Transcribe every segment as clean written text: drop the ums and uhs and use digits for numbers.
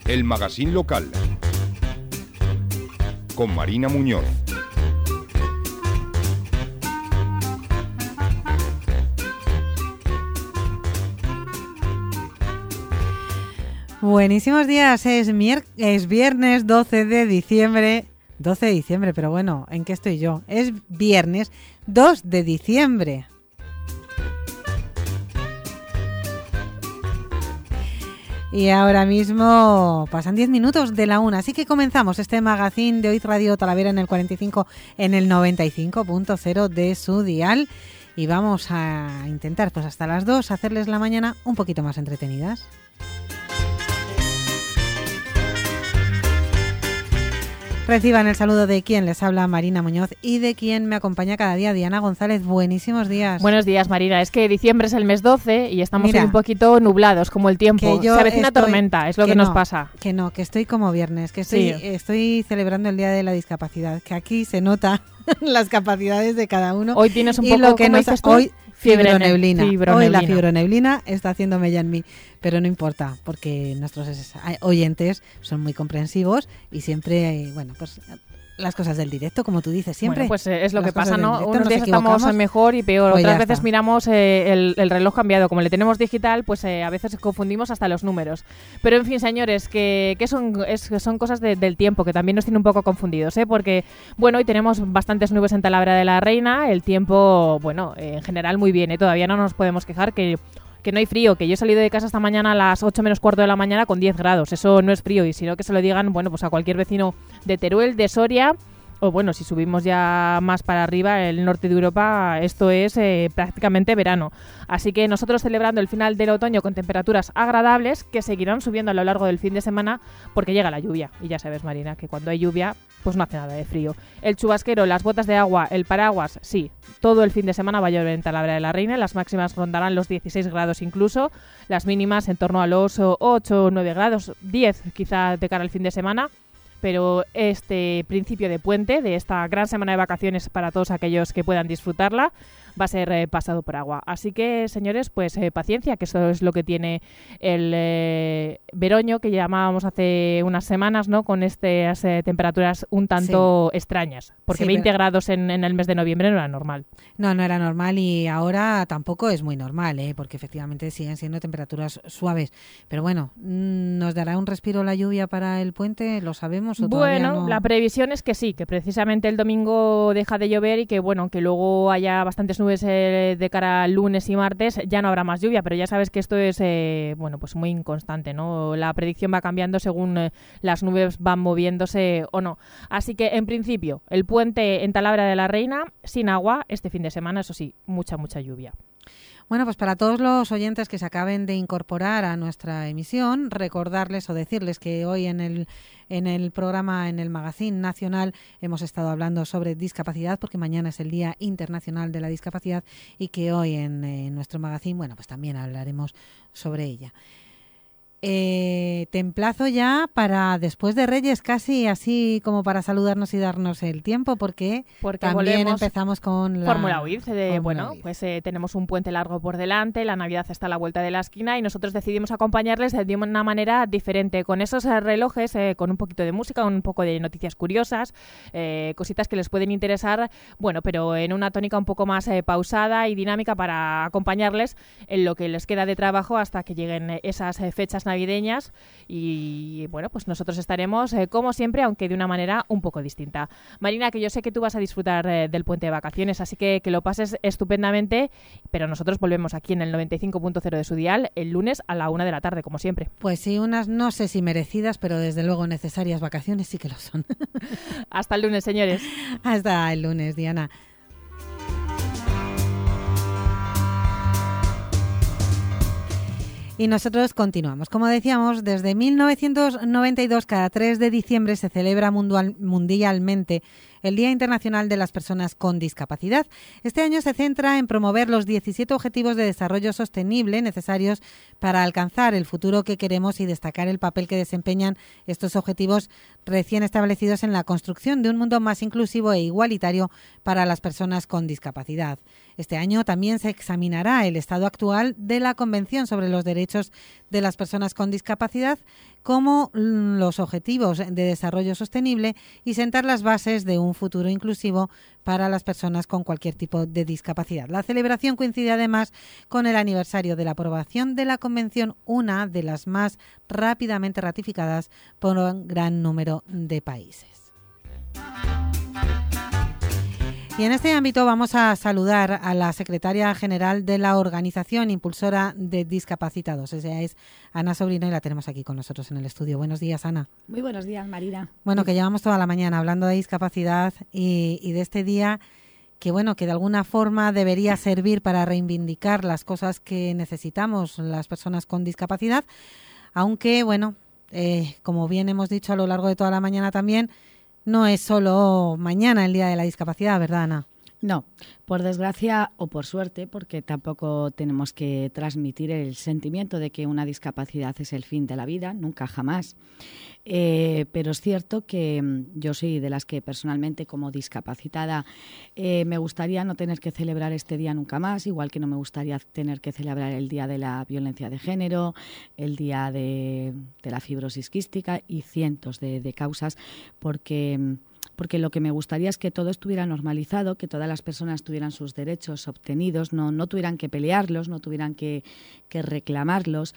el magazín local, con Marina Muñoz. Buenísimos días, es viernes 12 de diciembre. 12 de diciembre, pero bueno, ¿en qué estoy yo? Es viernes 2 de diciembre. Y ahora mismo pasan 10 minutos de la 1, así que comenzamos este magazín de Hoy Radio Talavera en el 45, en el 95.0 de su dial. Y vamos a intentar, pues hasta las 2, hacerles la mañana un poquito más entretenidas. Reciban el saludo de quien les habla, Marina Muñoz, y de quien me acompaña cada día, Diana González. Buenísimos días. Buenos días, Marina. Es que diciembre es el mes 12 y estamos hoy un poquito nublados, como el tiempo. Se avecina tormenta, es lo que nos pasa. Que estoy como viernes, que estoy celebrando el Día de la Discapacidad, que aquí se nota las capacidades de cada uno. Hoy tienes un y poco, lo que ¿cómo nos dices tú? Hoy fibroneblina. Hoy la fibroneblina está haciendo mella en mí, pero no importa, porque nuestros oyentes son muy comprensivos y siempre, bueno, pues las cosas del directo, como tú dices, siempre. Bueno, pues es lo que pasa, ¿no? Unos días estamos mejor y peor, pues otras veces miramos el reloj cambiado. Como le tenemos digital, pues a veces confundimos hasta los números. Pero en fin, señores, que son cosas del tiempo, que también nos tienen un poco confundidos, ¿eh? Porque, bueno, hoy tenemos bastantes nubes en Talavera de la Reina, el tiempo, bueno, en general muy bien, ¿eh? Todavía no nos podemos quejar que no hay frío, que yo he salido de casa esta mañana a las 8 menos cuarto de la mañana con 10 grados. Eso no es frío, y sino que se lo digan, bueno, pues a cualquier vecino de Teruel, de Soria, o bueno, si subimos ya más para arriba, el norte de Europa, esto es prácticamente verano. Así que nosotros celebrando el final del otoño con temperaturas agradables que seguirán subiendo a lo largo del fin de semana porque llega la lluvia. Y ya sabes, Marina, que cuando hay lluvia, pues no hace nada de frío. El chubasquero, las botas de agua, el paraguas, sí, todo el fin de semana va a llover en Talavera de la Reina. Las máximas rondarán los 16 grados incluso, las mínimas en torno a los 8 o 9 grados, 10 quizá de cara al fin de semana. Pero este principio de puente, de esta gran semana de vacaciones para todos aquellos que puedan disfrutarla, va a ser pasado por agua. Así que, señores, pues paciencia, que eso es lo que tiene el veroño, que llamábamos hace unas semanas, ¿no? Con estas temperaturas un tanto extrañas, porque 20 grados en el mes de noviembre no era normal. No era normal, y ahora tampoco es muy normal, porque efectivamente siguen siendo temperaturas suaves. Pero bueno, ¿nos dará un respiro la lluvia para el puente? ¿Lo sabemos o todavía no? Bueno, la previsión es que sí, que precisamente el domingo deja de llover y que, bueno, que luego haya bastantes nubes de cara al lunes y martes, ya no habrá más lluvia, pero ya sabes que esto es bueno, pues muy inconstante, ¿no? La predicción va cambiando según las nubes van moviéndose o no. Así que en principio el puente en Talavera de la Reina sin agua este fin de semana, eso sí, mucha lluvia. Bueno, pues para todos los oyentes que se acaben de incorporar a nuestra emisión, recordarles o decirles que hoy en el programa, en el Magazín Nacional, hemos estado hablando sobre discapacidad, porque mañana es el Día Internacional de la Discapacidad, y que hoy en nuestro magazín, bueno, pues también hablaremos sobre ella. Te emplazo ya para después de Reyes, casi así como para saludarnos y darnos el tiempo, porque también empezamos con la Fórmula UID. Bueno, pues tenemos un puente largo por delante, la Navidad está a la vuelta de la esquina y nosotros decidimos acompañarles de una manera diferente, con esos relojes, con un poquito de música, un poco de noticias curiosas, cositas que les pueden interesar, bueno, pero en una tónica un poco más pausada y dinámica para acompañarles en lo que les queda de trabajo hasta que lleguen esas fechas navideñas. Y bueno, pues nosotros estaremos como siempre, aunque de una manera un poco distinta. Marina, que yo sé que tú vas a disfrutar del puente de vacaciones, así que lo pases estupendamente, pero nosotros volvemos aquí en el 95.0 de su dial el lunes a la 1 de la tarde, como siempre. Pues sí, unas no sé si merecidas, pero desde luego necesarias vacaciones sí que lo son. Hasta el lunes, señores. Hasta el lunes, Diana. Y nosotros continuamos. Como decíamos, desde 1992, cada 3 de diciembre se celebra mundialmente el Día Internacional de las Personas con Discapacidad. Este año se centra en promover los 17 Objetivos de Desarrollo Sostenible necesarios para alcanzar el futuro que queremos y destacar el papel que desempeñan estos objetivos recién establecidos en la construcción de un mundo más inclusivo e igualitario para las personas con discapacidad. Este año también se examinará el estado actual de la Convención sobre los Derechos de las Personas con Discapacidad, como los Objetivos de Desarrollo Sostenible y sentar las bases de un futuro inclusivo para las personas con cualquier tipo de discapacidad. La celebración coincide además con el aniversario de la aprobación de la Convención, una de las más rápidamente ratificadas por un gran número de países. Y en este ámbito vamos a saludar a la secretaria general de la Organización Impulsora de Discapacitados. Ella es Ana Sobrino y la tenemos aquí con nosotros en el estudio. Buenos días, Ana. Muy buenos días, Marina. Bueno, que llevamos toda la mañana hablando de discapacidad y de este día que, bueno, que de alguna forma debería servir para reivindicar las cosas que necesitamos las personas con discapacidad, aunque, bueno, como bien hemos dicho a lo largo de toda la mañana también, no es solo mañana el Día de la Discapacidad, ¿verdad, Ana? No, por desgracia o por suerte, porque tampoco tenemos que transmitir el sentimiento de que una discapacidad es el fin de la vida, nunca jamás. Pero es cierto que yo soy de las que personalmente como discapacitada me gustaría no tener que celebrar este día nunca más, igual que no me gustaría tener que celebrar el Día de la Violencia de Género, el Día de la Fibrosis quística y cientos de causas, porque lo que me gustaría es que todo estuviera normalizado, que todas las personas tuvieran sus derechos obtenidos, no tuvieran que pelearlos, no tuvieran que reclamarlos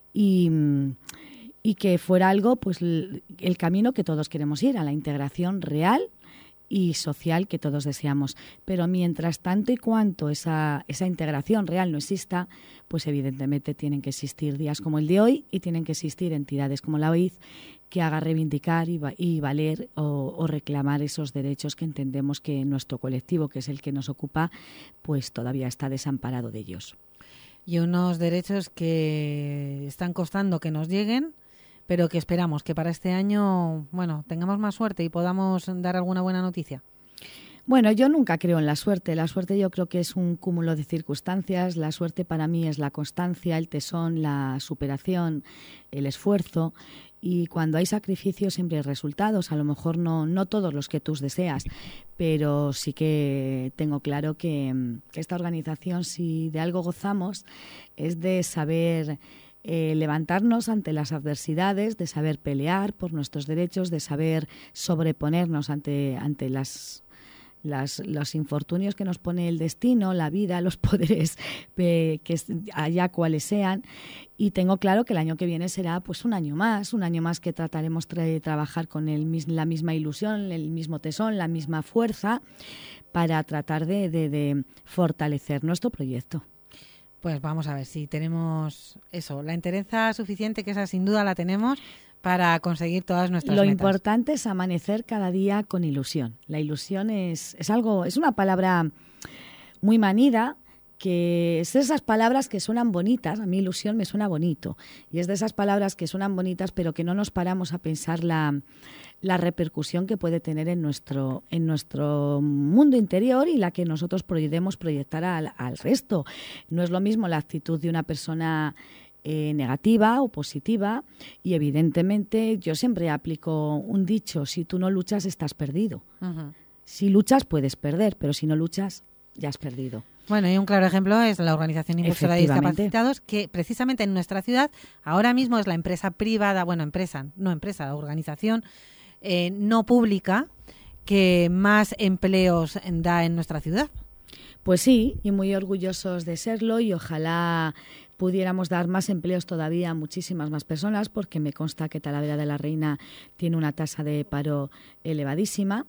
y que fuera algo, pues el camino que todos queremos ir, a la integración real y social que todos deseamos. Pero mientras tanto y cuanto esa integración real no exista, pues evidentemente tienen que existir días como el de hoy y tienen que existir entidades como la OID que haga reivindicar y valer o reclamar esos derechos que entendemos que nuestro colectivo, que es el que nos ocupa, pues todavía está desamparado de ellos. Y unos derechos que están costando que nos lleguen, pero que esperamos que para este año, bueno, tengamos más suerte y podamos dar alguna buena noticia. Bueno, yo nunca creo en la suerte. La suerte yo creo que es un cúmulo de circunstancias. La suerte para mí es la constancia, el tesón, la superación, el esfuerzo. Y cuando hay sacrificios siempre hay resultados. A lo mejor no todos los que tú deseas, pero sí que tengo claro que esta organización, si de algo gozamos, es de saber levantarnos ante las adversidades, de saber pelear por nuestros derechos, de saber sobreponernos ante los infortunios que nos pone el destino, la vida, los poderes que allá cuales sean. Y tengo claro que el año que viene será pues un año más que trataremos de trabajar con la misma ilusión, el mismo tesón, la misma fuerza para tratar de fortalecer nuestro proyecto. Pues vamos a ver si tenemos eso, la entereza suficiente, que esa sin duda la tenemos, para conseguir todas nuestras metas. Lo importante es amanecer cada día con ilusión. La ilusión es una palabra muy manida, que es de esas palabras que suenan bonitas. A mí ilusión me suena bonito. Y es de esas palabras que suenan bonitas, pero que no nos paramos a pensar la repercusión que puede tener en nuestro mundo interior y la que nosotros podemos proyectar al resto. No es lo mismo la actitud de una persona negativa o positiva, y evidentemente yo siempre aplico un dicho: si tú no luchas estás perdido. Uh-huh. Si luchas puedes perder, pero si no luchas ya has perdido. Bueno, y un claro ejemplo es la Organización Impulsora de Discapacitados, que precisamente en nuestra ciudad ahora mismo es la empresa privada, la organización no pública que más empleos da en nuestra ciudad. Pues sí, y muy orgullosos de serlo, y ojalá pudiéramos dar más empleos todavía a muchísimas más personas, porque me consta que Talavera de la Reina tiene una tasa de paro elevadísima.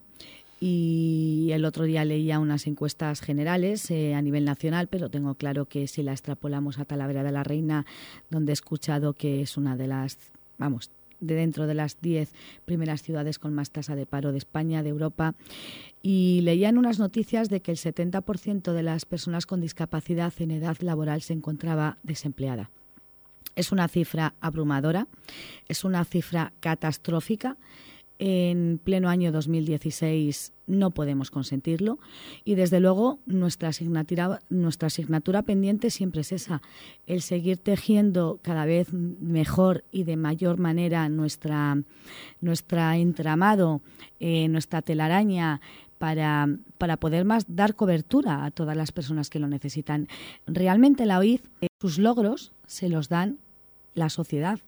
Y el otro día leía unas encuestas generales a nivel nacional, pero tengo claro que si la extrapolamos a Talavera de la Reina, donde he escuchado que es una de las, de dentro de las 10 primeras ciudades con más tasa de paro de España, de Europa, y leía en unas noticias de que el 70% de las personas con discapacidad en edad laboral se encontraba desempleada. Es una cifra abrumadora, es una cifra catastrófica. En pleno año 2016 no podemos consentirlo, y desde luego nuestra asignatura pendiente siempre es esa: el seguir tejiendo cada vez mejor y de mayor manera nuestra entramado, nuestra telaraña, para poder dar cobertura a todas las personas que lo necesitan. Realmente la OID, sus logros se los dan la sociedad,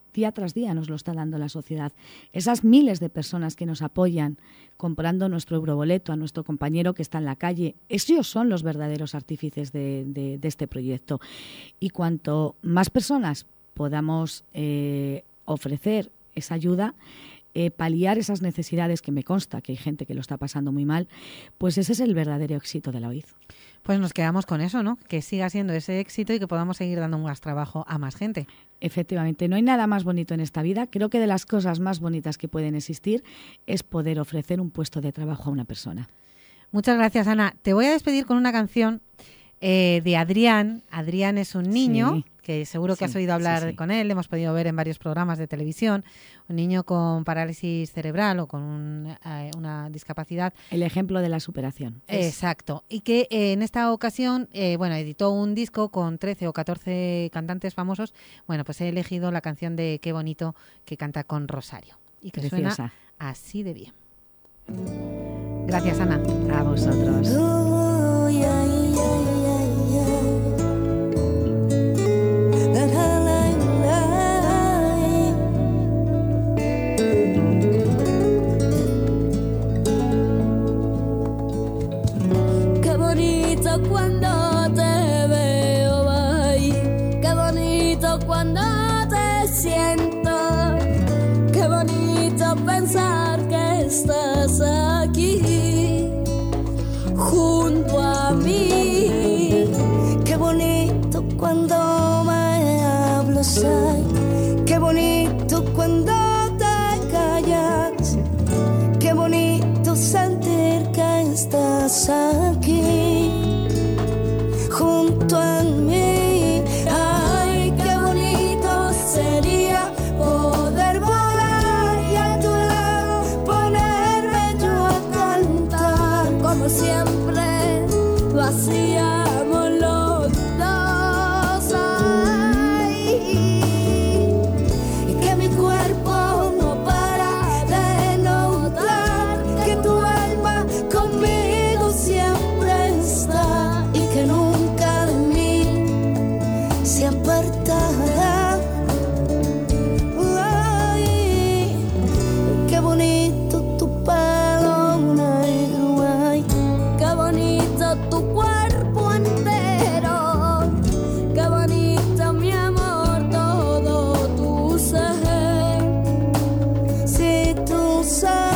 día tras día nos lo está dando la sociedad. Esas miles de personas que nos apoyan comprando nuestro euroboleto a nuestro compañero que está en la calle, ellos son los verdaderos artífices de este proyecto. Y cuanto más personas podamos ofrecer esa ayuda, paliar esas necesidades, que me consta que hay gente que lo está pasando muy mal, pues ese es el verdadero éxito de la OID. Pues nos quedamos con eso, ¿no? Que siga siendo ese éxito y que podamos seguir dando más trabajo a más gente. Efectivamente, no hay nada más bonito en esta vida. Creo que de las cosas más bonitas que pueden existir es poder ofrecer un puesto de trabajo a una persona. Muchas gracias, Ana. Te voy a despedir con una canción de Adrián. Adrián es un niño que seguro que has oído hablar con él, hemos podido ver en varios programas de televisión, un niño con parálisis cerebral o con una discapacidad. El ejemplo de la superación. Exacto. Y que en esta ocasión, editó un disco con 13 o 14 cantantes famosos. Bueno, pues he elegido la canción de Qué bonito, que canta con Rosario. Y que Preciosa. Suena así de bien. Gracias, Ana. A vosotros. Cuando te veo ahí, qué bonito cuando te siento, qué bonito pensar que estás aquí junto a mí, qué bonito cuando me hablas, ay, qué bonito cuando te callas, qué bonito sentir que estás aquí junto a mí. Ay, qué bonito sería poder volar y a tu lado ponerme yo a cantar, como siempre lo hacíamos los dos. Ay, y que mi cuerpo no para de notar que tu alma conmigo siempre está y que nunca de mí se apartará. Ay, qué bonito tu pelo negro, ay, qué bonito tu cuerpo entero, qué bonito mi amor todo tu ser, si tú sabes.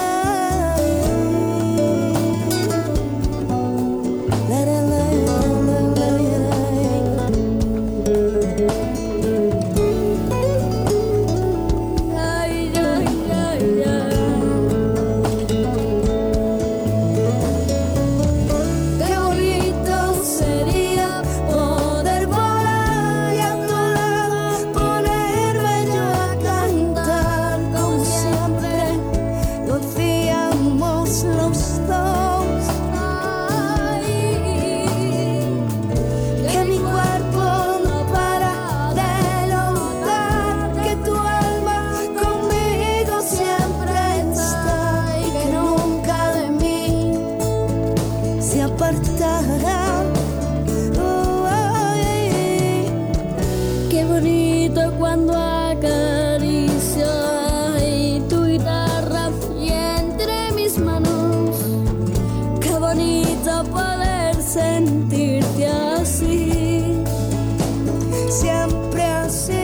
Qué bonito cuando acaricio tu guitarra y entre mis manos, qué bonito poder sentirte así, siempre así.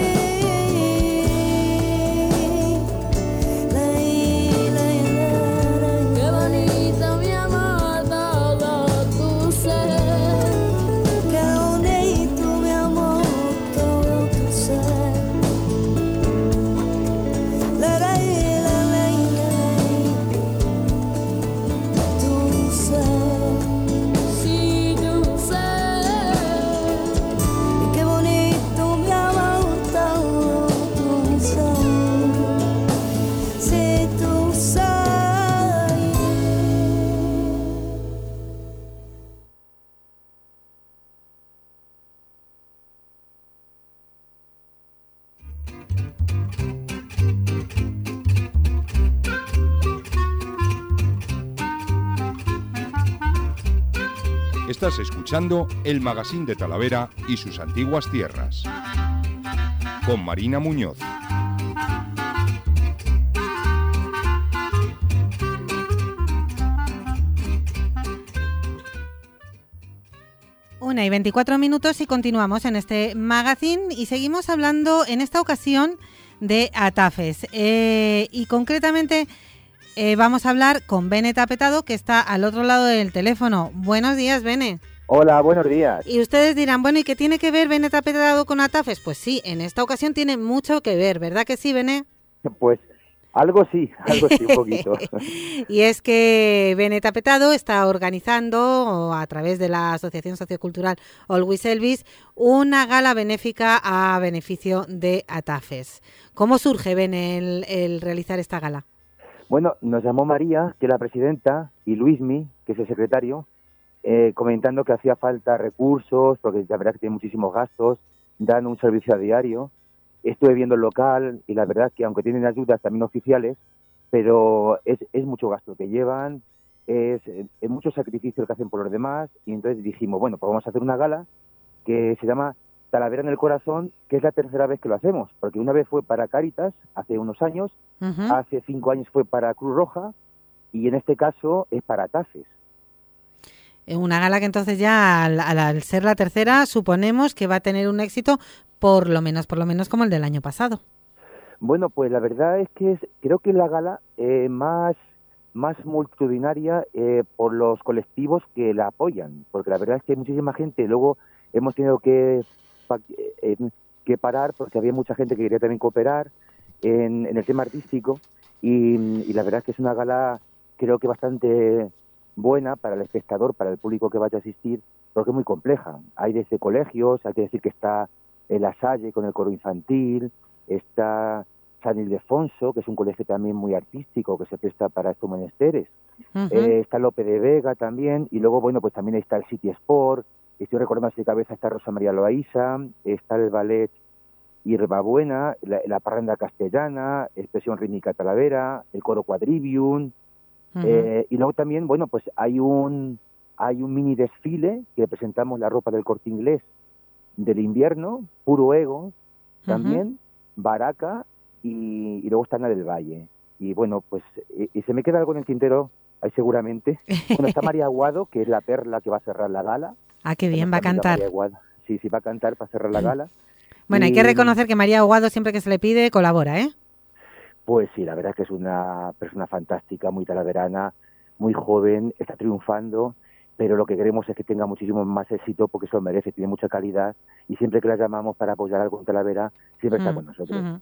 Qué bonito mi amor todo tu ser, qué bonito mi amor todo tu ser. Tu ser, sí, tu ser, qué bonito mi amor todo tu ser, sí, tu ser. Estás escuchando el Magazín de Talavera y sus antiguas tierras. Con Marina Muñoz. 1:24 y continuamos en este magazine y seguimos hablando en esta ocasión de ATAFES y concretamente vamos a hablar con Bene Tapetado, que está al otro lado del teléfono. Buenos días, Bene. Hola, buenos días. Y ustedes dirán, bueno, ¿y qué tiene que ver Bene Tapetado con ATAFES? Pues sí, en esta ocasión tiene mucho que ver, ¿verdad que sí, Bene? Pues algo sí, un poquito. Y es que Bene Tapetado está organizando, a través de la Asociación Sociocultural Always Elvis, una gala benéfica a beneficio de ATAFES. ¿Cómo surge, Bene, el realizar esta gala? Bueno, nos llamó María, que es la presidenta, y Luismi, que es el secretario, comentando que hacía falta recursos, porque la verdad que tiene muchísimos gastos, dan un servicio a diario. Estuve viendo el local y la verdad es que aunque tienen ayudas también oficiales, pero es mucho gasto que llevan, es mucho sacrificio que hacen por los demás, y entonces dijimos, bueno, pues vamos a hacer una gala que se llama Talavera en el Corazón, que es la tercera vez que lo hacemos, porque una vez fue para Cáritas, hace unos años, hace 5 años fue para Cruz Roja, y en este caso es para ATAFES. Una gala que entonces ya al ser la tercera suponemos que va a tener un éxito por lo menos como el del año pasado. Bueno, pues la verdad es que creo que es la gala más multitudinaria por los colectivos que la apoyan, porque la verdad es que hay muchísima gente. Luego hemos tenido que parar porque había mucha gente que quería también cooperar en el tema artístico y la verdad es que es una gala creo que bastante buena para el espectador, para el público que vaya a asistir, porque es muy compleja. Hay desde colegios, hay que decir que está La Salle con el coro infantil, está San Ildefonso, que es un colegio también muy artístico que se presta para estos menesteres, está Lope de Vega también, y luego, bueno, pues también está el City Sport, estoy recordando así de cabeza, está Rosa María Loaiza, está el ballet Hierbabuena, la parranda castellana, expresión rítmica Talavera, el coro Quadrivium, y luego también, bueno, pues hay un mini desfile que presentamos la ropa del Corte Inglés del invierno, Puro Ego, también, Baraca y luego está Ana del Valle. Y bueno, pues y se me queda algo en el tintero, ahí seguramente. Bueno, está María Aguado, que es la perla que va a cerrar la gala. Ah, qué bien, va a cantar. Sí, va a cantar para cerrar la gala. Bueno, hay que reconocer que María Aguado, siempre que se le pide, colabora, ¿eh? Pues sí, la verdad es que es una persona fantástica, muy talaverana, muy joven, está triunfando, pero lo que queremos es que tenga muchísimo más éxito porque eso lo merece, tiene mucha calidad y siempre que la llamamos para apoyar algo en Talavera, siempre está con nosotros.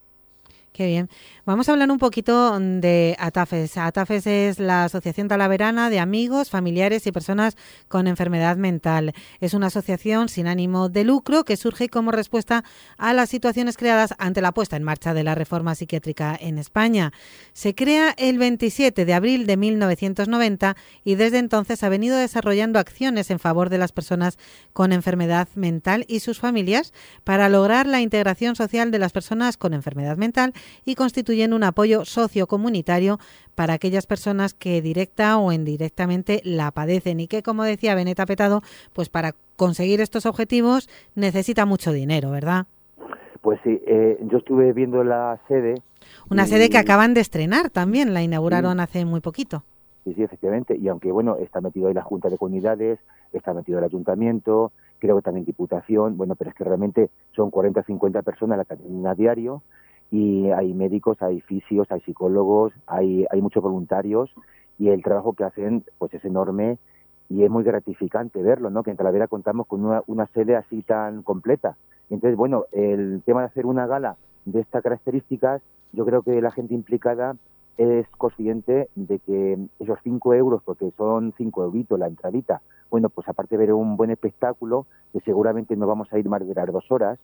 Qué bien. Vamos a hablar un poquito de ATAFES. ATAFES es la Asociación Talaverana de Amigos, Familiares y Personas con Enfermedad Mental. Es una asociación sin ánimo de lucro que surge como respuesta a las situaciones creadas ante la puesta en marcha de la reforma psiquiátrica en España. Se crea el 27 de abril de 1990 y desde entonces ha venido desarrollando acciones en favor de las personas con enfermedad mental y sus familias para lograr la integración social de las personas con enfermedad mental y constituyen un apoyo sociocomunitario para aquellas personas que directa o indirectamente la padecen y que, como decía Bene Tapetado, pues para conseguir estos objetivos necesita mucho dinero, ¿verdad? Pues sí, yo estuve viendo la sede. Una sede que acaban de estrenar también, la inauguraron hace muy poquito. Sí, efectivamente, y aunque bueno, está metido ahí la Junta de Comunidades, está metido el Ayuntamiento, creo que también Diputación, bueno, pero es que realmente son 40 o 50 personas las que atienden a diario, y hay médicos, hay fisios, hay psicólogos, hay muchos voluntarios, y el trabajo que hacen pues es enorme y es muy gratificante verlo, ¿no? Que en Talavera contamos con una sede así tan completa. Entonces, bueno, el tema de hacer una gala de estas características, yo creo que la gente implicada es consciente de que esos 5 euros, porque son 5 euritos la entradita, bueno, pues aparte de ver un buen espectáculo, que seguramente no vamos a ir más de las 2 horas,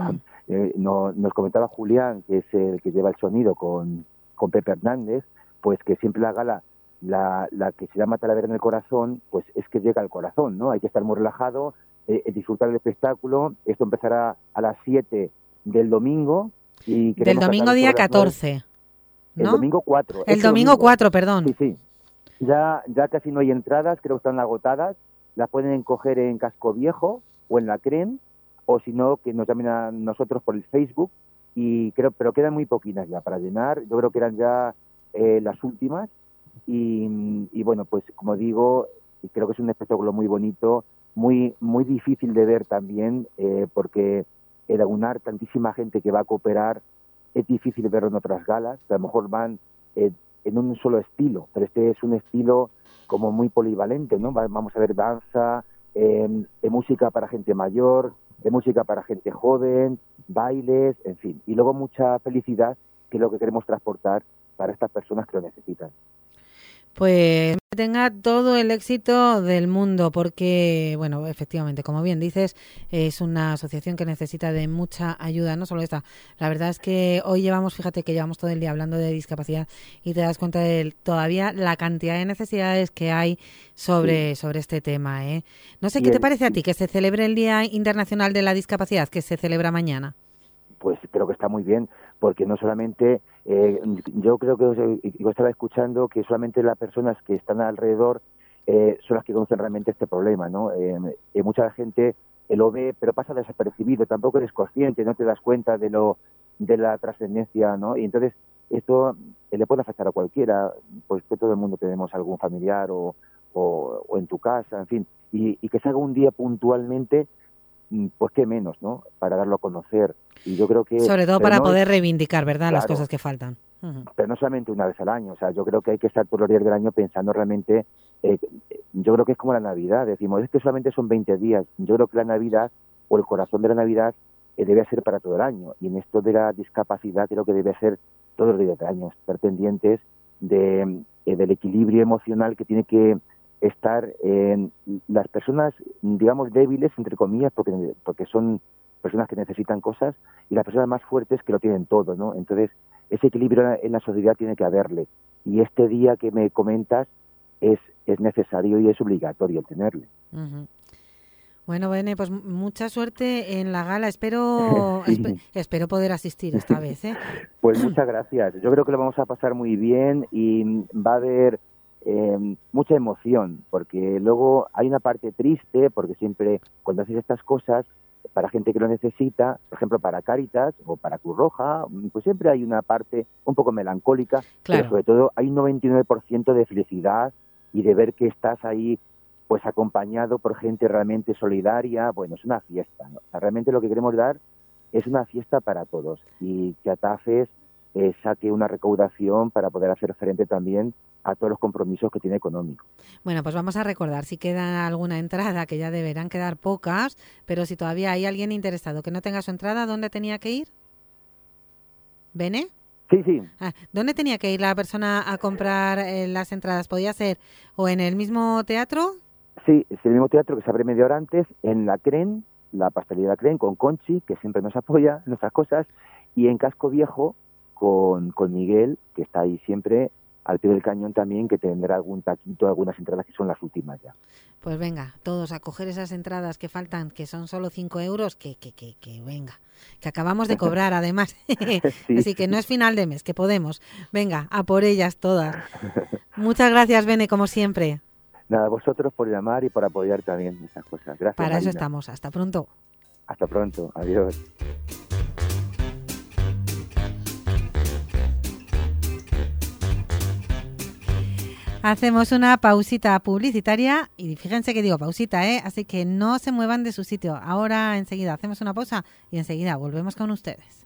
nos comentaba Julián, que es el que lleva el sonido con Pepe Hernández, pues que siempre la gala, la que se llama Talavera en el Corazón, pues es que llega al corazón, ¿no? Hay que estar muy relajado, disfrutar del espectáculo. Esto empezará a las 7 del domingo. Y del domingo día 14, ¿no? El domingo 4. El domingo 4, perdón. Sí. Ya casi no hay entradas, creo que están agotadas. Las pueden coger en Casco Viejo o en la CREM, o si no, que nos llamen a nosotros por el Facebook, pero quedan muy poquitas ya para llenar. Yo creo que eran ya las últimas, y bueno, pues como digo, creo que es un espectáculo muy bonito, muy difícil de ver también, porque el aunar tantísima gente que va a cooperar, es difícil verlo en otras galas, que a lo mejor van en un solo estilo, pero este es un estilo como muy polivalente, ¿no? Vamos a ver danza, música para gente mayor, música para gente joven, bailes, en fin. Y luego mucha felicidad, que es lo que queremos transportar para estas personas que lo necesitan. Pues tenga todo el éxito del mundo, porque, bueno, efectivamente, como bien dices, es una asociación que necesita de mucha ayuda, no solo esta. La verdad es que hoy fíjate que llevamos todo el día hablando de discapacidad y te das cuenta de todavía la cantidad de necesidades que hay sobre este tema, ¿eh? No sé, ¿qué te parece a ti que se celebre el Día Internacional de la Discapacidad, que se celebra mañana? Pues creo que está muy bien, porque no solamente, yo creo que yo estaba escuchando que solamente las personas que están alrededor son las que conocen realmente este problema, ¿no? Mucha gente lo ve, pero pasa desapercibido, tampoco eres consciente, no te das cuenta de la trascendencia, ¿no? Y entonces esto le puede afectar a cualquiera, pues que todo el mundo tenemos algún familiar o en tu casa, en fin, y que se haga un día puntualmente, pues qué menos, ¿no? Para darlo a conocer. Y yo creo que sobre todo para poder reivindicar, ¿verdad? Claro, las cosas que faltan. Pero no solamente una vez al año, o sea, yo creo que hay que estar todos los días del año pensando realmente, yo creo que es como la Navidad, decimos, es que solamente son 20 días, yo creo que la Navidad, o el corazón de la Navidad, debe ser para todo el año, y en esto de la discapacidad creo que debe ser todos los días del año, estar pendientes del equilibrio emocional que tiene que estar en las personas, digamos, débiles, entre comillas, porque son personas que necesitan cosas, y las personas más fuertes que lo tienen todo, ¿no? Entonces, ese equilibrio en la sociedad tiene que haberle, y este día que me comentas es necesario y es obligatorio tenerle. Uh-huh. Bueno, Bene, pues mucha suerte en la gala. Espero poder asistir esta vez, ¿eh? Pues muchas gracias. Yo creo que lo vamos a pasar muy bien y va a haber mucha emoción, porque luego hay una parte triste, porque siempre cuando haces estas cosas para gente que lo necesita, por ejemplo para Cáritas o para Cruz Roja, pues siempre hay una parte un poco melancólica, claro, pero sobre todo hay un 99% de felicidad y de ver que estás ahí pues acompañado por gente realmente solidaria. Bueno, es una fiesta, ¿no? O sea, realmente lo que queremos dar es una fiesta para todos, y que ATAFES saque una recaudación para poder hacer frente también a todos los compromisos que tiene económico. Bueno, pues vamos a recordar, si queda alguna entrada, que ya deberán quedar pocas, pero si todavía hay alguien interesado que no tenga su entrada, ¿dónde tenía que ir? ¿Bene? Sí. ¿Dónde tenía que ir la persona a comprar las entradas? ¿Podía ser o en el mismo teatro? Sí, es el mismo teatro, que se abre media hora antes, en la CREN, la pastelería CREN, con Conchi, que siempre nos apoya en nuestras cosas, y en Casco Viejo con Miguel, que está ahí siempre al pie del cañón también, que tendrá algún taquito, algunas entradas que son las últimas ya. Pues venga, todos a coger esas entradas que faltan, que son solo 5 euros, que venga, que acabamos de cobrar además. Sí. Así que no es final de mes, que podemos. Venga, a por ellas todas. Muchas gracias, Bene, como siempre. Nada, vosotros por llamar y por apoyar también estas cosas. Gracias, para Marina. eso estamos. Hasta pronto. Hasta pronto. Adiós. Hacemos una pausita publicitaria y fíjense que digo pausita, así que no se muevan de su sitio. Ahora enseguida hacemos una pausa y enseguida volvemos con ustedes.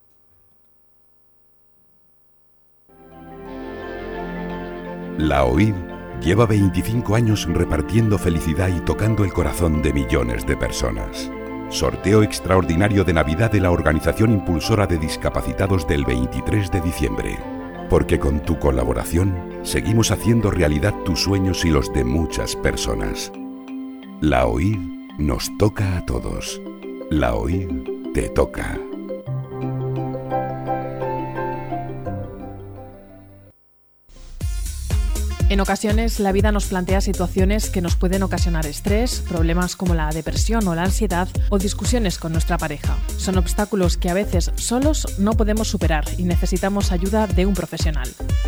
La OID lleva 25 años repartiendo felicidad y tocando el corazón de millones de personas. Sorteo extraordinario de Navidad de la organización impulsora de discapacitados del 23 de diciembre. Porque con tu colaboración seguimos haciendo realidad tus sueños y los de muchas personas. La OID nos toca a todos. La OID te toca. En ocasiones la vida nos plantea situaciones que nos pueden ocasionar estrés, problemas como la depresión o la ansiedad o discusiones con nuestra pareja. Son obstáculos que a veces solos no podemos superar y necesitamos ayuda de un profesional.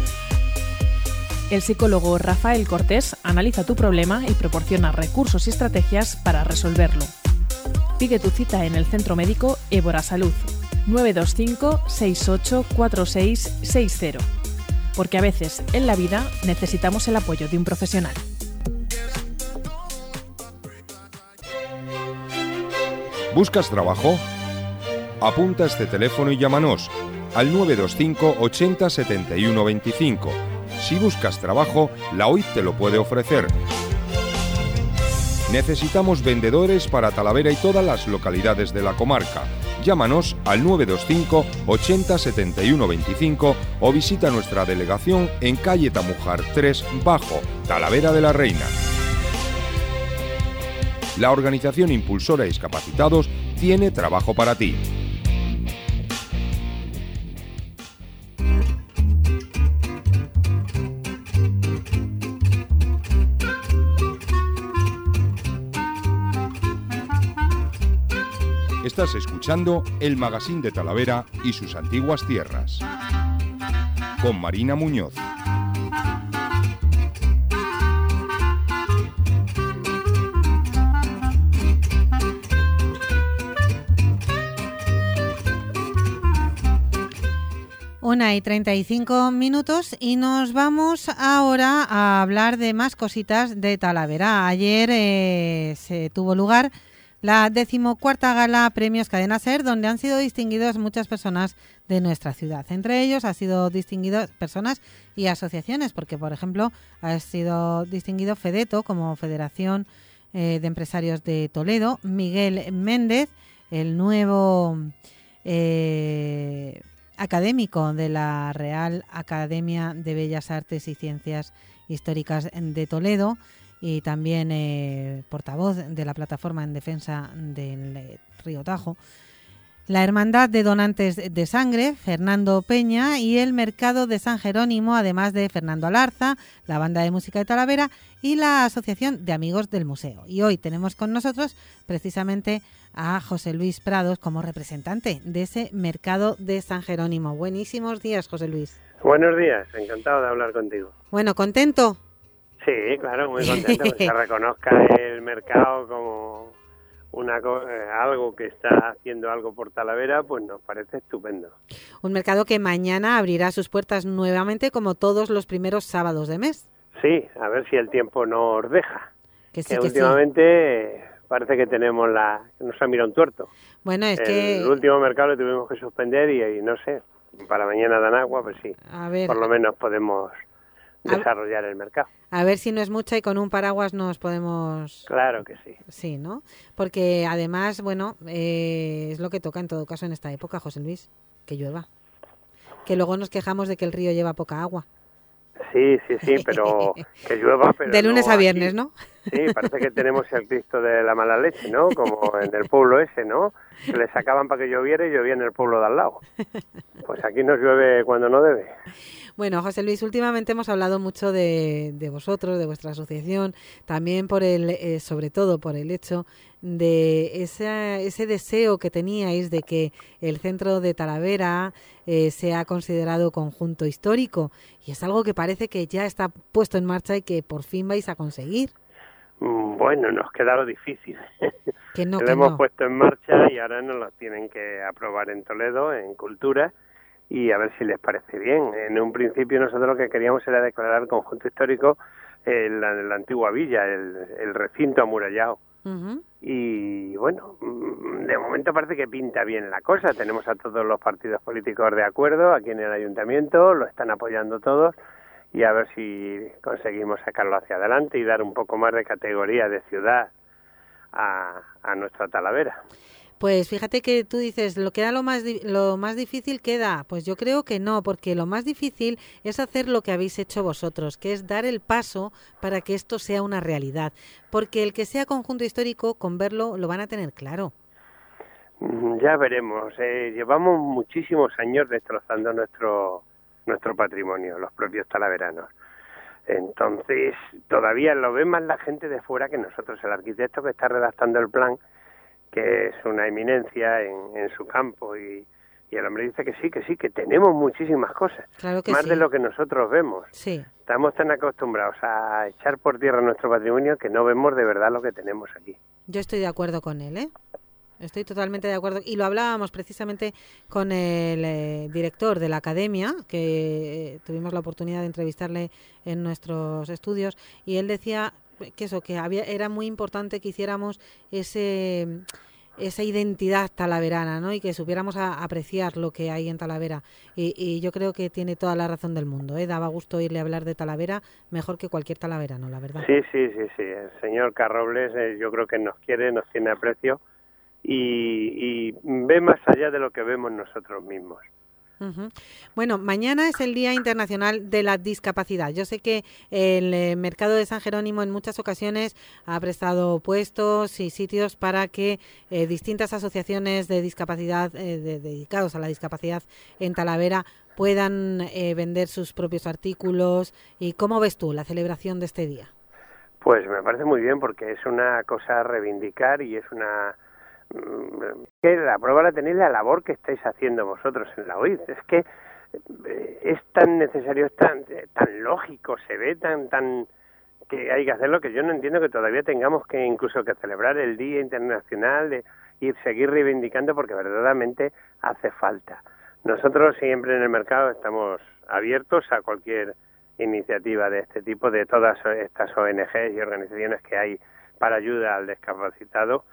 El psicólogo Rafael Cortés analiza tu problema y proporciona recursos y estrategias para resolverlo. Pide tu cita en el Centro Médico Évora Salud, 925 68 4660. Porque a veces en la vida necesitamos el apoyo de un profesional. ¿Buscas trabajo? Apunta este teléfono y llámanos al 925 80 71 25. Si buscas trabajo, la OIT te lo puede ofrecer. Necesitamos vendedores para Talavera y todas las localidades de la comarca. Llámanos al 925 80 71 25 o visita nuestra delegación en calle Tamujar 3 Bajo, Talavera de la Reina. La organización impulsora Discapacitados tiene trabajo para ti. Estás escuchando el Magazín de Talavera y sus antiguas tierras, con Marina Muñoz. Una y 35 minutos y nos vamos ahora a hablar de más cositas de Talavera. Ayer se tuvo lugar la 14ª Gala Premios Cadena SER, donde han sido distinguidos muchas personas de nuestra ciudad. Entre ellos ha sido distinguidos personas y asociaciones, porque, por ejemplo, ha sido distinguido FEDETO como Federación de Empresarios de Toledo, Miguel Méndez, el nuevo académico de la Real Academia de Bellas Artes y Ciencias Históricas de Toledo, y también portavoz de la Plataforma en Defensa del Río Tajo, la Hermandad de Donantes de Sangre, Fernando Peña, y el Mercado de San Jerónimo, además de Fernando Alarza, la Banda de Música de Talavera y la Asociación de Amigos del Museo. Y hoy tenemos con nosotros precisamente a José Luis Prados como representante de ese Mercado de San Jerónimo. Buenísimos días, José Luis. Buenos días, encantado de hablar contigo. Bueno, ¿contento? Sí, claro, muy contento que se reconozca el mercado como algo que está haciendo algo por Talavera, pues nos parece estupendo. Un mercado que mañana abrirá sus puertas nuevamente como todos los primeros sábados de mes. Sí, a ver si el tiempo nos deja. Que sí, que que últimamente sí. Parece que tenemos nos ha mirado un tuerto. Bueno, es el último mercado lo tuvimos que suspender y no sé, para mañana dan agua, pues sí, a ver, por lo menos podemos desarrollar el mercado. A ver si no es mucha y con un paraguas nos podemos... Claro que sí. Sí, ¿no? Porque además, bueno, es lo que toca en todo caso en esta época, José Luis, que llueva. Que luego nos quejamos de que el río lleva poca agua. Sí, pero que llueva. Pero de lunes no a viernes, aquí. ¿no? Sí, parece que tenemos el Cristo de la mala leche, ¿no? Como en el pueblo ese, ¿no? Que le sacaban para que lloviera y llovía en el pueblo de al lado. Pues aquí nos llueve cuando no debe. Bueno, José Luis, últimamente hemos hablado mucho de vosotros, de vuestra asociación, también por sobre todo por el hecho de ese deseo que teníais de que el centro de Talavera sea considerado conjunto histórico, y es algo que parece que ya está puesto en marcha y que por fin vais a conseguir. Bueno, nos queda lo difícil. Lo hemos puesto en marcha y ahora nos lo tienen que aprobar en Toledo, en Cultura, y a ver si les parece bien. En un principio nosotros lo que queríamos era declarar conjunto histórico la antigua villa, el recinto amurallado. Uh-huh. Y bueno, de momento parece que pinta bien la cosa. Tenemos a todos los partidos políticos de acuerdo aquí en el ayuntamiento, lo están apoyando todos, y a ver si conseguimos sacarlo hacia adelante y dar un poco más de categoría de ciudad a nuestra Talavera. Pues fíjate que tú dices, lo más difícil queda. Pues yo creo que no, porque lo más difícil es hacer lo que habéis hecho vosotros, que es dar el paso para que esto sea una realidad. Porque el que sea conjunto histórico, con verlo, lo van a tener claro. Ya veremos. Llevamos muchísimos años destrozando nuestro patrimonio, los propios talaveranos. Entonces, todavía lo ve más la gente de fuera que nosotros. El arquitecto que está redactando el plan, que es una eminencia en su campo, y el hombre dice que sí, que tenemos muchísimas cosas, claro que más sí. de lo que nosotros vemos. Sí. Estamos tan acostumbrados a echar por tierra nuestro patrimonio que no vemos de verdad lo que tenemos aquí. Yo estoy de acuerdo con él, Estoy totalmente de acuerdo, y lo hablábamos precisamente con el director de la academia, que tuvimos la oportunidad de entrevistarle en nuestros estudios, y él decía que era muy importante que hiciéramos esa identidad talaverana, ¿no? Y que supiéramos apreciar lo que hay en Talavera. Y yo creo que tiene toda la razón del mundo, ¿eh? Daba gusto oírle hablar de Talavera mejor que cualquier talaverano, la verdad. Sí. El señor Carrobles yo creo que nos quiere, nos tiene aprecio y ve más allá de lo que vemos nosotros mismos. Bueno, mañana es el Día Internacional de la Discapacidad. Yo sé que el mercado de San Jerónimo en muchas ocasiones ha prestado puestos y sitios para que distintas asociaciones de discapacidad dedicados a la discapacidad en Talavera puedan vender sus propios artículos. ¿Y cómo ves tú la celebración de este día? Pues me parece muy bien, porque es una cosa a reivindicar y es una... que la prueba la tenéis la labor que estáis haciendo vosotros en la OID. Es que es tan necesario, es tan lógico, se ve tan que hay que hacerlo, que yo no entiendo que todavía tengamos que incluso que celebrar el Día Internacional y seguir reivindicando, porque verdaderamente hace falta. Nosotros siempre en el mercado estamos abiertos a cualquier iniciativa de este tipo, de todas estas ONGs y organizaciones que hay para ayuda al discapacitado.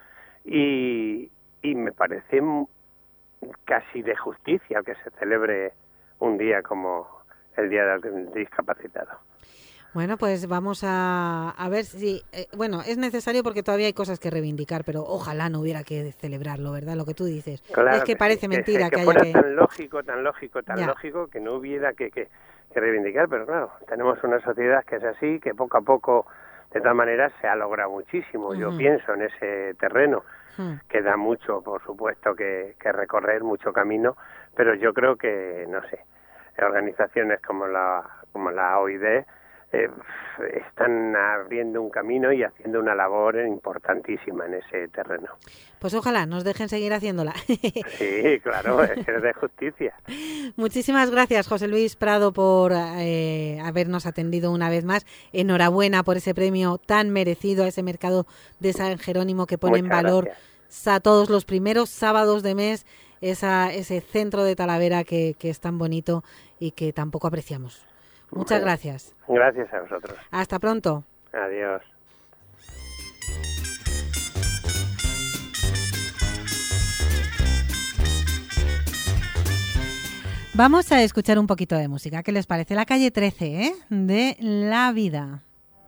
Y me parece casi de justicia que se celebre un día como el Día del Discapacitado. Bueno, pues vamos a ver si... bueno, es necesario porque todavía hay cosas que reivindicar, pero ojalá no hubiera que celebrarlo, ¿verdad? Lo que tú dices. Claro, es que parece sí, mentira que fuera tan lógico que no hubiera que reivindicar, pero claro, tenemos una sociedad que es así, que poco a poco... De todas maneras, se ha logrado muchísimo, yo pienso, en ese terreno. Queda mucho, por supuesto, que recorrer, mucho camino, pero yo creo que, no sé, organizaciones como la OID están abriendo un camino y haciendo una labor importantísima en ese terreno. Pues ojalá nos dejen seguir haciéndola. Sí, claro, es que es de justicia. Muchísimas gracias, José Luis Prado, por habernos atendido una vez más. Enhorabuena por ese premio tan merecido a ese mercado de San Jerónimo que pone en valor a todos los primeros sábados de mes ese centro de Talavera que es tan bonito y que tampoco apreciamos. Muchas gracias. Gracias a vosotros. Hasta pronto. Adiós. Vamos a escuchar un poquito de música. ¿Qué les parece? La calle 13, de La Vida.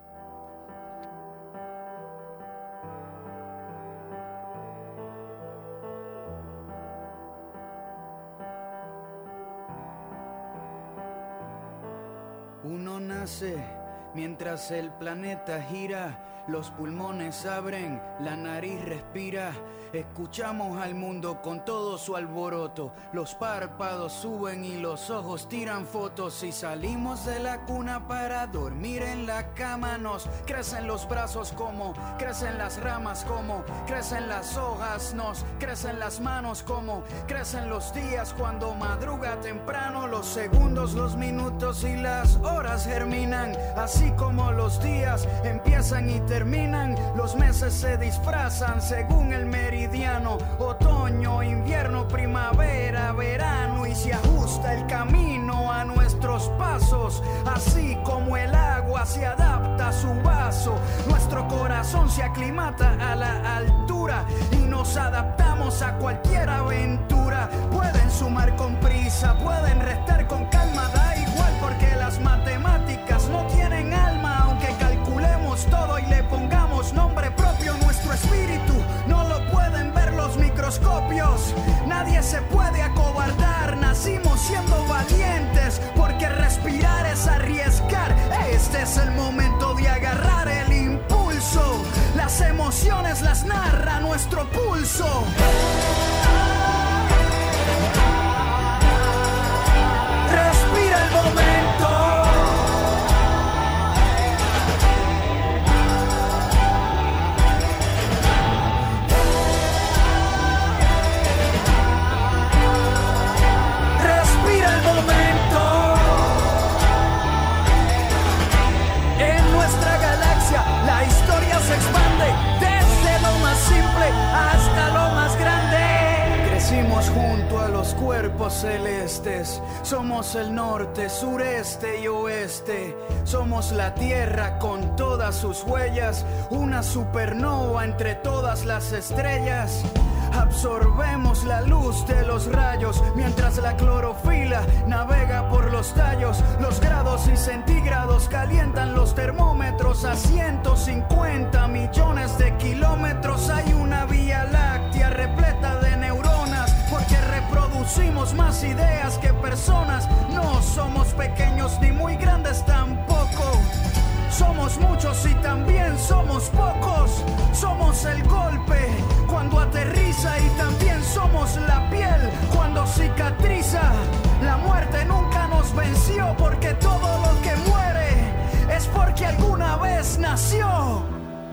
Uno nace mientras el planeta gira, los pulmones abren, la nariz respira. Escuchamos al mundo con todo su alboroto, los párpados suben y los ojos tiran fotos. Y salimos de la cuna para dormir en la cama. Nos crecen los brazos como crecen las ramas, como crecen las hojas. Nos crecen las manos como crecen los días. Cuando madruga temprano, los segundos, los minutos y las horas germinan. Así como los días empiezan y terminan, los meses se disfrazan según el meridiano. Otoño, invierno, primavera, verano. Y se ajusta el camino a nuestros pasos. Así como el agua se adapta a su vaso, nuestro corazón se aclimata a la altura y nos adaptamos a cualquier aventura. Pueden sumar con prisa, pueden restar con calma, da igual porque las matemáticas no tienen alma. Aunque calculemos todo y le pongamos nombre propio, nuestro espíritu no lo pueden ver los microscopios. Nadie se puede acobardar, nacimos siendo valientes, porque respirar es arriesgar. Este es el momento de agarrar el impulso, las emociones las narra nuestro pulso. Respira el momento. La historia se expande desde lo más simple hasta lo más grande. Crecimos junto a los cuerpos celestes. Somos el norte, sureste y oeste. Somos la tierra con todas sus huellas, una supernova entre todas las estrellas. Absorbemos la luz de los rayos mientras la clorofila navega por los tallos. Los grados y centígrados calientan los termómetros a 150 millones de kilómetros. Hay una vía láctea repleta de neuronas porque reproducimos más ideas que personas. No somos pequeños ni muy grandes tampoco. Somos muchos y también somos pocos. Somos el golpe cuando aterriza y también somos la piel cuando cicatriza. La muerte nunca nos venció porque todo lo que muere es porque alguna vez nació.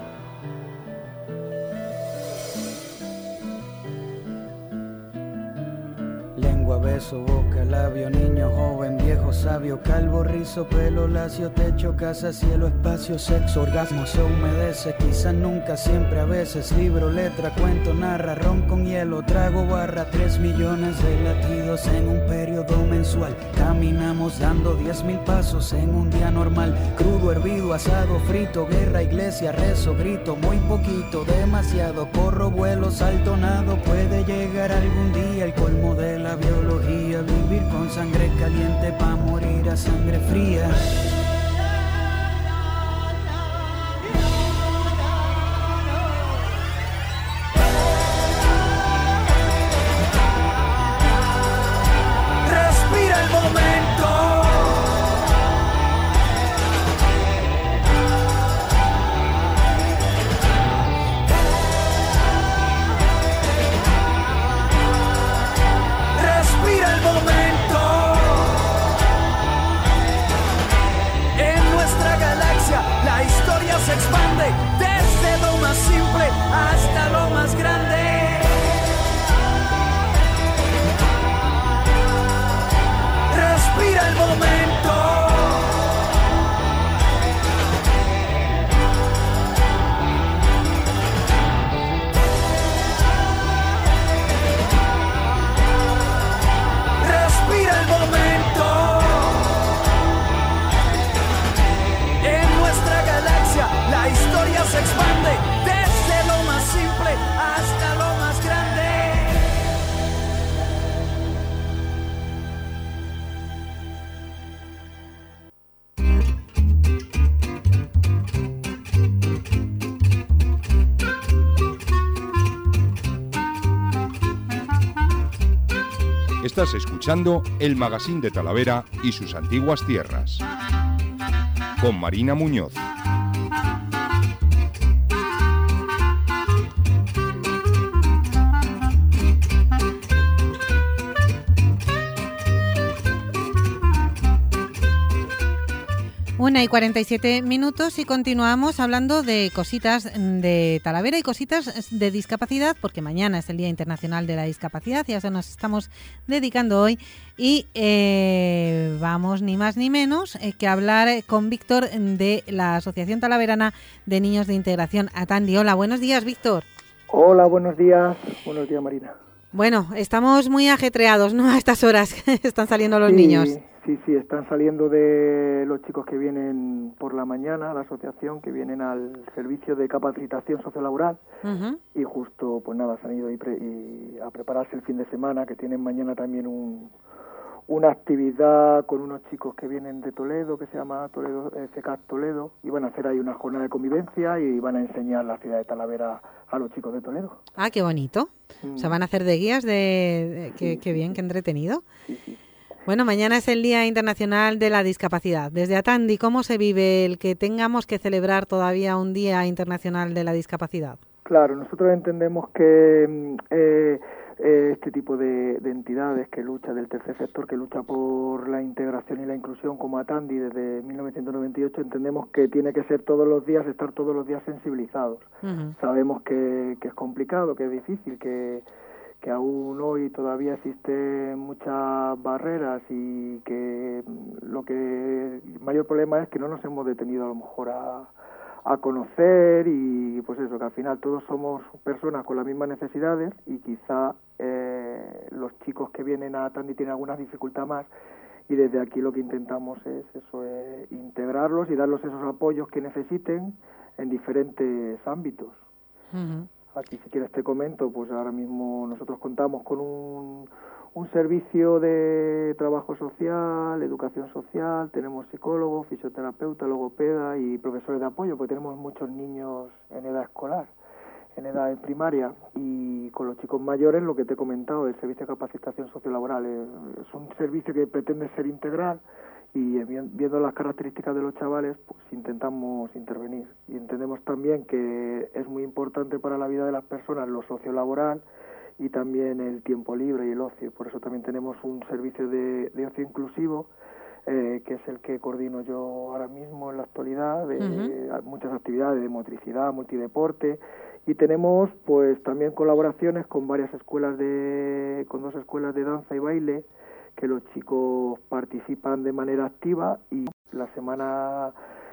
Lengua, beso, boca, labio, niño, joven, viejo, sabio, calvo, rizo, pelo, lacio, techo, casa, cielo, espacio, sexo, orgasmo, se humedece, quizás nunca, siempre, a veces, libro, letra, cuento, narra, ron con hielo, trago, barra, 3 millones de latidos en un periodo mensual. Caminamos dando 10,000 pasos en un día normal, crudo, hervido, asado, frito, guerra, iglesia, rezo, grito, muy poquito, demasiado, corro, vuelo, salto, nado, puede llegar algún día el colmo de la biología, vivir con sangre caliente pa' morir a sangre fría. Respira el momento. Se expande desde lo más simple hasta lo más grande. Respira el momento. Respira el momento. La historia se expande desde lo más simple hasta lo más grande. Estás escuchando el Magazín de Talavera y sus antiguas tierras, con Marina Muñoz. Una y 47 minutos y continuamos hablando de cositas de Talavera y cositas de discapacidad, porque mañana es el Día Internacional de la Discapacidad y a eso nos estamos dedicando hoy. Y vamos ni más ni menos que hablar con Víctor de la Asociación Talaverana de Niños de Integración, Atandi. Hola, buenos días, Víctor. Hola, buenos días. Buenos días, Marina. Bueno, estamos muy ajetreados, ¿no? A estas horas que están saliendo los niños. Sí, están saliendo de los chicos que vienen por la mañana a la asociación, que vienen al servicio de capacitación sociolaboral. Uh-huh. Y justo, pues nada, se han ido a prepararse el fin de semana, que tienen mañana también una actividad con unos chicos que vienen de Toledo, que se llama Toledo, CECAT Toledo, y van a hacer ahí una jornada de convivencia y van a enseñar la ciudad de Talavera a los chicos de Toledo. Ah, qué bonito. O sea, van a hacer de guías qué bien, qué entretenido. Sí. Bueno, mañana es el Día Internacional de la Discapacidad. Desde Atandi, ¿cómo se vive el que tengamos que celebrar todavía un Día Internacional de la Discapacidad? Claro, nosotros entendemos que este tipo de entidades que lucha del tercer sector, que lucha por la integración y la inclusión como Atandi desde 1998, entendemos que tiene que ser todos los días, estar todos los días sensibilizados. Uh-huh. Sabemos que es complicado, que es difícil, que aún hoy todavía existen muchas barreras y que el mayor problema es que no nos hemos detenido a lo mejor a conocer y pues eso, que al final todos somos personas con las mismas necesidades y quizá los chicos que vienen a Atandi tienen alguna dificultad más y desde aquí lo que intentamos es eso, integrarlos y darles esos apoyos que necesiten en diferentes ámbitos. Uh-huh. aquí si quieres te comento, pues ahora mismo nosotros contamos con un servicio de trabajo social, educación social, tenemos psicólogos, fisioterapeuta, logopeda y profesores de apoyo, porque tenemos muchos niños en edad escolar, en edad primaria, y con los chicos mayores, lo que te he comentado, el servicio de capacitación sociolaboral, es un servicio que pretende ser integral, y viendo las características de los chavales, pues intentamos intervenir. Y entendemos también que es muy importante para la vida de las personas lo sociolaboral y también el tiempo libre y el ocio. Por eso también tenemos un servicio de ocio inclusivo, que es el que coordino yo ahora mismo en la actualidad, de muchas actividades de motricidad, multideporte, y tenemos pues también colaboraciones con varias escuelas con 2 escuelas de danza y baile, que los chicos participan de manera activa, y la semana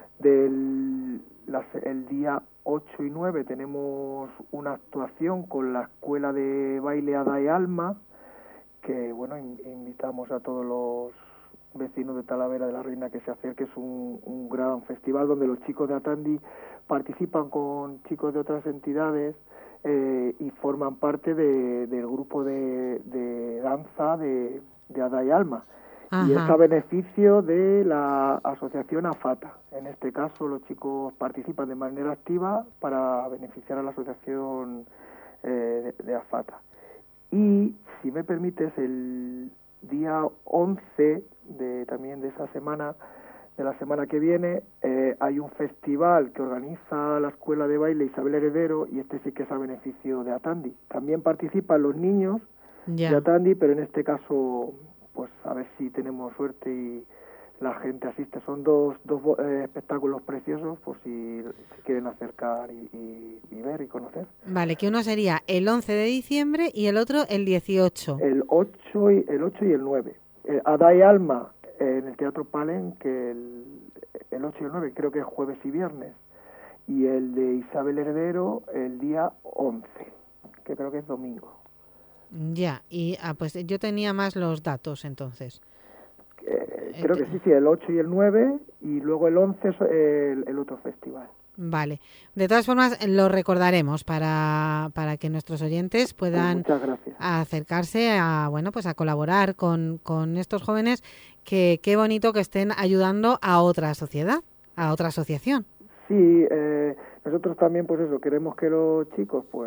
el día 8 y 9 tenemos una actuación con la escuela de baile Hada y Alma, que bueno, invitamos a todos los vecinos de Talavera de la Reina que se acerque. Es un gran festival donde los chicos de Atandi participan con chicos de otras entidades y forman parte del grupo de danza de Hada y Alma. Ajá. Y es a beneficio de la asociación AFATA. En este caso los chicos participan de manera activa para beneficiar a la asociación de AFATA. Y si me permites, el día 11 también de esa semana, de la semana que viene, hay un festival que organiza la Escuela de Baile Isabel Heredero, y este sí que es a beneficio de Atandi. También participan los niños de Atandi, pero en este caso, pues a ver si tenemos suerte y la gente asiste. Son dos espectáculos preciosos, por si quieren acercar y ver y conocer. Vale, que uno sería el 11 de diciembre y el otro el 18. El 8 y el 9. Hada y Alma en el Teatro Palenque el 8 y el 9, creo que es jueves y viernes. Y el de Isabel Heredero el día 11, que creo que es domingo. Ya, y pues yo tenía más los datos entonces. Creo que sí, el 8 y el 9, y luego el 11 es el otro festival. Vale. De todas formas, lo recordaremos para que nuestros oyentes puedan acercarse a colaborar con estos jóvenes, que qué bonito que estén ayudando a otra sociedad, a otra asociación. Sí, nosotros también, pues eso, queremos que los chicos pues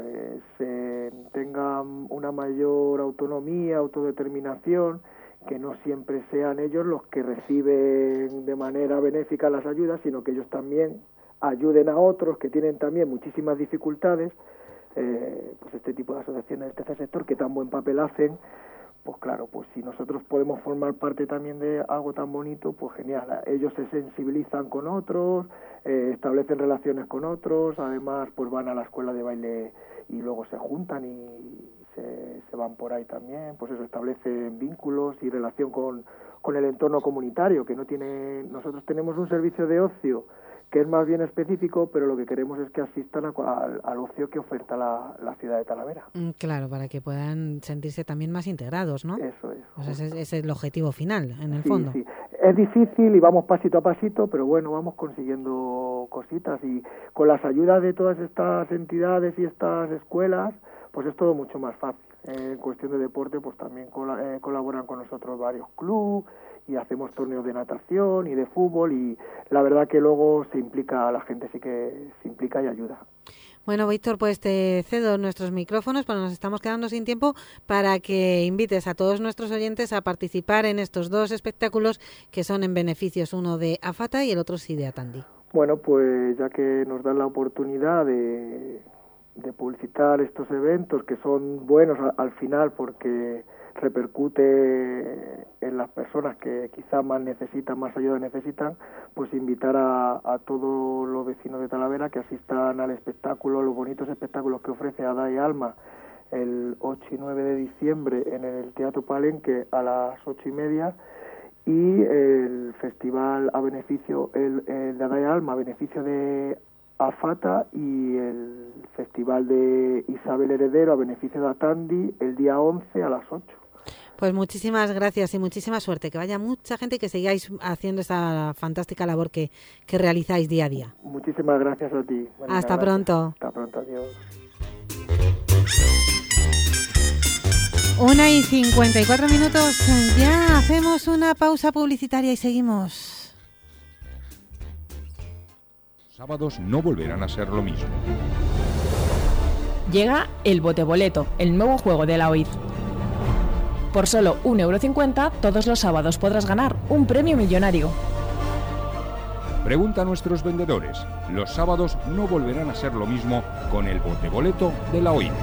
tengan una mayor autonomía, autodeterminación, que no siempre sean ellos los que reciben de manera benéfica las ayudas, sino que ellos también ayuden a otros que tienen también muchísimas dificultades. Pues este tipo de asociaciones del tercer sector, que tan buen papel hacen, pues claro, pues si nosotros podemos formar parte también de algo tan bonito, pues genial. Ellos se sensibilizan con otros, establecen relaciones con otros, además pues van a la escuela de baile y luego se juntan y se van por ahí también, pues eso, establecen vínculos y relación con el entorno comunitario, que no tiene. Nosotros tenemos un servicio de ocio que es más bien específico, pero lo que queremos es que asistan al ocio que oferta la ciudad de Talavera. Claro, para que puedan sentirse también más integrados, ¿no? Eso es. O sea, ese es el objetivo final, en el fondo. Sí. Es difícil y vamos pasito a pasito, pero bueno, vamos consiguiendo cositas, y con las ayudas de todas estas entidades y estas escuelas, pues es todo mucho más fácil. En cuestión de deporte, pues también colaboran con nosotros varios clubes, y hacemos torneos de natación y de fútbol, y la verdad que luego la gente sí que se implica y ayuda. Bueno, Víctor, pues te cedo nuestros micrófonos, pero nos estamos quedando sin tiempo, para que invites a todos nuestros oyentes a participar en estos 2 espectáculos que son en beneficios, uno de AFATA y el otro sí de Atandi. Bueno, pues ya que nos dan la oportunidad de publicitar estos eventos, que son buenos al final porque repercute en las personas que quizás más necesitan, más ayuda necesitan, pues invitar a todos los vecinos de Talavera que asistan al espectáculo, los bonitos espectáculos que ofrece Hada y Alma el 8 y 9 de diciembre en el Teatro Palenque a las 8:30, y el festival a beneficio, el de Hada y Alma a beneficio de AFATA, y el festival de Isabel Heredero a beneficio de Atandi el día 11 a las 8. Pues muchísimas gracias y muchísima suerte, que vaya mucha gente y que sigáis haciendo esa fantástica labor que realizáis día a día. Muchísimas gracias a ti. Hasta pronto. Hasta pronto, adiós. 1:54, ya hacemos una pausa publicitaria y seguimos. Sábados no volverán a ser lo mismo. Llega el Boteboleto, el nuevo juego de la OID. Por solo 1,50 € todos los sábados podrás ganar un premio millonario. Pregunta a nuestros vendedores. Los sábados no volverán a ser lo mismo con el Boteboleto de la OID.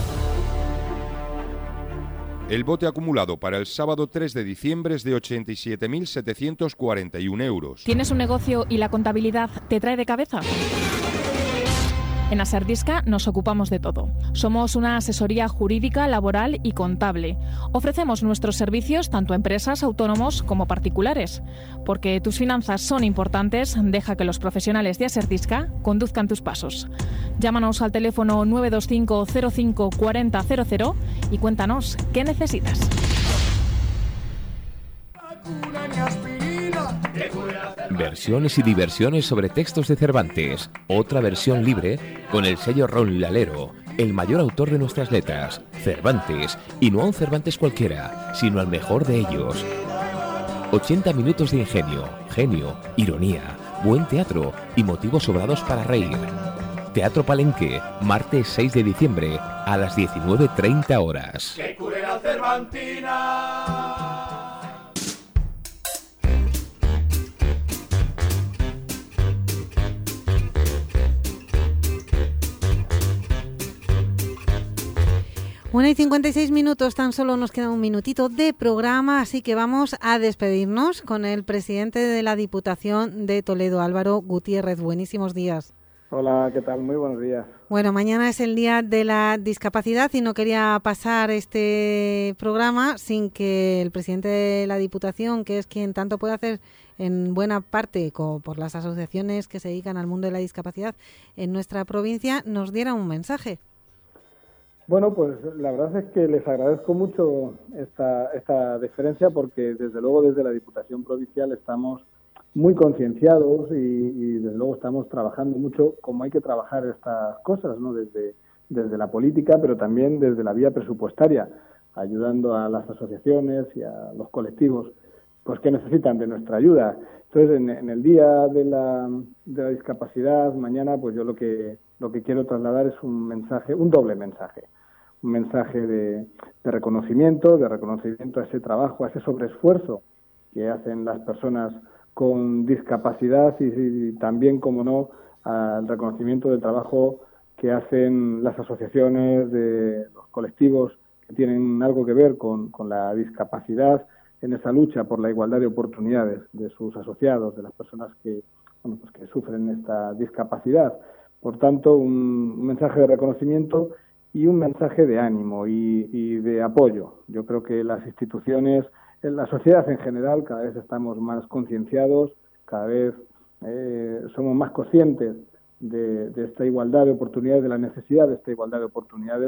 El bote acumulado para el sábado 3 de diciembre es de 87.741 euros. ¿Tienes un negocio y la contabilidad te trae de cabeza? En Asardisca nos ocupamos de todo. Somos una asesoría jurídica, laboral y contable. Ofrecemos nuestros servicios tanto a empresas, autónomos como particulares. Porque tus finanzas son importantes, deja que los profesionales de Asardisca conduzcan tus pasos. Llámanos al teléfono 925 05 40 00 y cuéntanos qué necesitas. Versiones y diversiones sobre textos de Cervantes. Otra versión libre con el sello Ron Lalero, el mayor autor de nuestras letras, Cervantes, y no a un Cervantes cualquiera, sino al mejor de ellos. 80 minutos de ingenio, genio, ironía, buen teatro y motivos sobrados para reír. Teatro Palenque, martes 6 de diciembre a las 19:30 horas. ¡Que cure la Cervantina! 1:56, tan solo nos queda un minutito de programa, así que vamos a despedirnos con el presidente de la Diputación de Toledo, Álvaro Gutiérrez. Buenísimos días. Hola, ¿qué tal? Muy buenos días. Bueno, mañana es el Día de la Discapacidad y no quería pasar este programa sin que el presidente de la Diputación, que es quien tanto puede hacer en buena parte por las asociaciones que se dedican al mundo de la discapacidad en nuestra provincia, nos diera un mensaje. Bueno, pues la verdad es que les agradezco mucho esta deferencia porque desde luego desde la Diputación Provincial estamos muy concienciados y desde luego estamos trabajando mucho como hay que trabajar estas cosas, ¿no? Desde la política, pero también desde la vía presupuestaria, ayudando a las asociaciones y a los colectivos pues que necesitan de nuestra ayuda. Entonces, en el Día de la Discapacidad, mañana, pues yo lo que quiero trasladar es un mensaje, un doble mensaje. Un mensaje de reconocimiento a ese trabajo, a ese sobreesfuerzo que hacen las personas con discapacidad y también, como no, al reconocimiento del trabajo que hacen las asociaciones, de los colectivos que tienen algo que ver con la discapacidad en esa lucha por la igualdad de oportunidades de sus asociados, de las personas que sufren esta discapacidad. Por tanto, un mensaje de reconocimiento y un mensaje de ánimo y de apoyo. Yo creo que las instituciones, en la sociedad en general, cada vez estamos más concienciados, cada vez somos más conscientes de esta igualdad de oportunidades, de la necesidad de esta igualdad de oportunidades,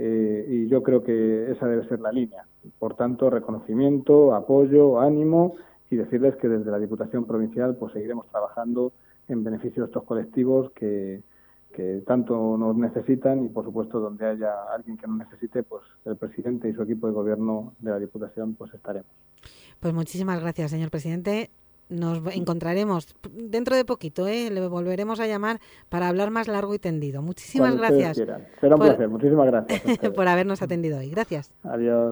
y yo creo que esa debe ser la línea. Por tanto, reconocimiento, apoyo, ánimo, y decirles que desde la Diputación Provincial pues seguiremos trabajando en beneficio de estos colectivos que tanto nos necesitan y, por supuesto, donde haya alguien que nos necesite, pues el presidente y su equipo de gobierno de la Diputación pues estaremos. Pues muchísimas gracias, señor presidente. Nos encontraremos dentro de poquito, le volveremos a llamar para hablar más largo y tendido. Muchísimas gracias. Será un placer, muchísimas gracias por habernos atendido hoy. Gracias. Adiós.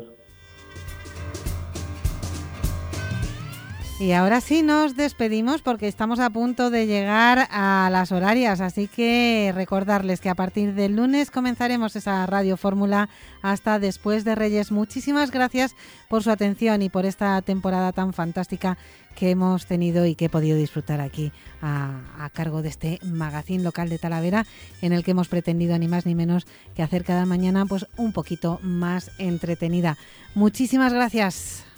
Y ahora sí nos despedimos porque estamos a punto de llegar a las horarias, así que recordarles que a partir del lunes comenzaremos esa Radio Fórmula hasta después de Reyes. Muchísimas gracias por su atención y por esta temporada tan fantástica que hemos tenido y que he podido disfrutar aquí a cargo de este magazín local de Talavera, en el que hemos pretendido ni más ni menos que hacer cada mañana pues un poquito más entretenida. Muchísimas gracias.